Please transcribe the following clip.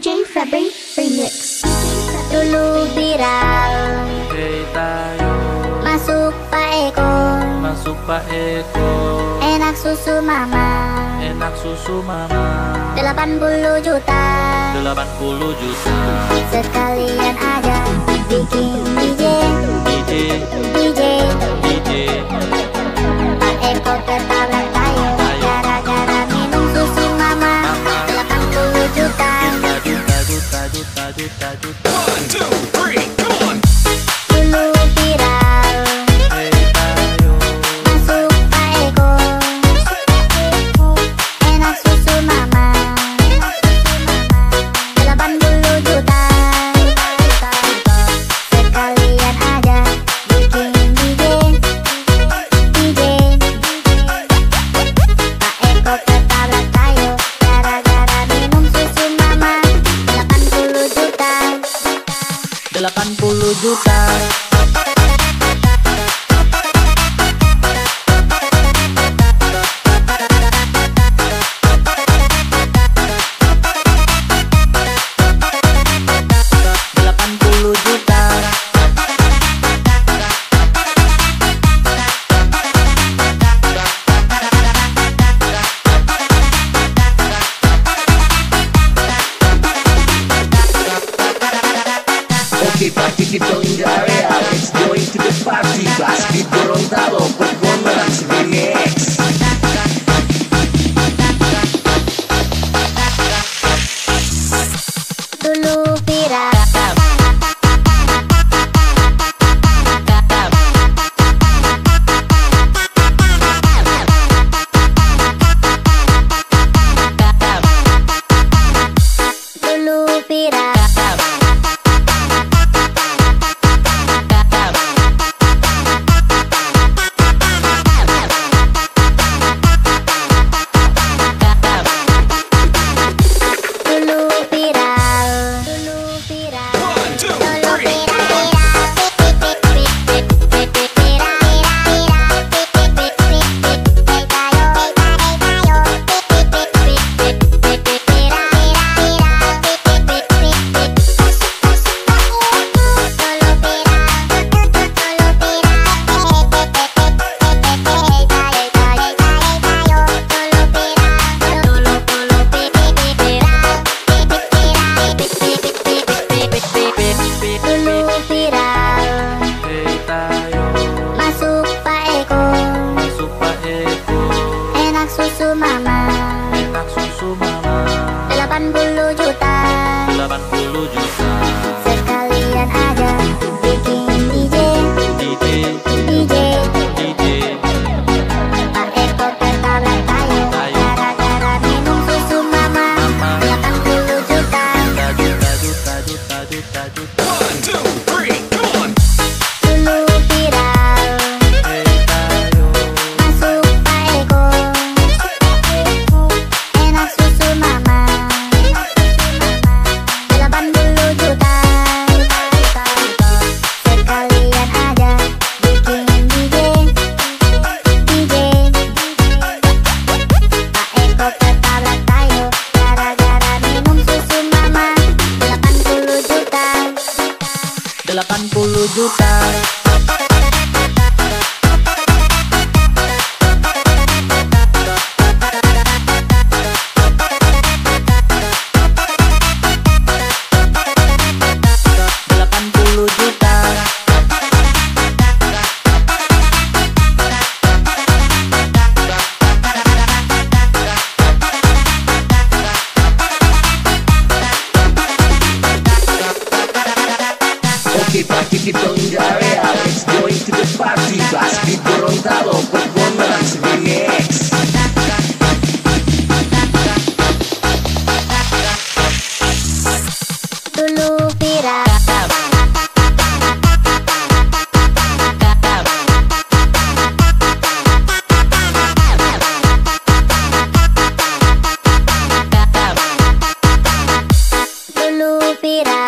DJ Febri Remix. Dulu viral, Hei tayo, masuk Pak Eko, masuk Pak Eko. enak susu mama, Enak susu mama, 80 juta, 80 juta. sekalian aja bikin DJ, DJ, DJ, DJ, Pak Eko ketabrak tayo, gara-gara minum susu mama, 80 juta. juta, juta, juta, juta, juta. Dulu viral, Hei tayo, masuk Pak Eko, enak susu mama, 80 juta, sekalian aja bikin DJ, DJ, Pak Eko ketabrak tayo, gara-gara minum susu mama, 80 juta. 80 juta. Okay, party people in the area, let's go into the party. Blast beat Gorontalo, performance remix. Dulu viral, dulu viral, dulu viral, dulu viral, dulu viral, Hei tayo, masuk Pak Eko, masuk Pak Eko. enak susu mama, Enak susu mama, 80 juta, 80 juta. sekalian aja bikin DJ, DJ, DJ, DJ, Pak Eko ketabrak tayo, gara-gara minum susu mama, 80 juta. juta, juta, juta, juta, juta. Dulu viral, Hei tayo, masuk Pak Eko, enak susu mama, 80 juta, sekalian aja bikin DJ, DJ, Pak Eko ketabrak tayo, gara-gara minum susu mama, 80 juta. 80 juta. Okay, party people in the area, let's go into the party. Blast beat Gorontalo, performance remix. Dulu viral, dulu viral,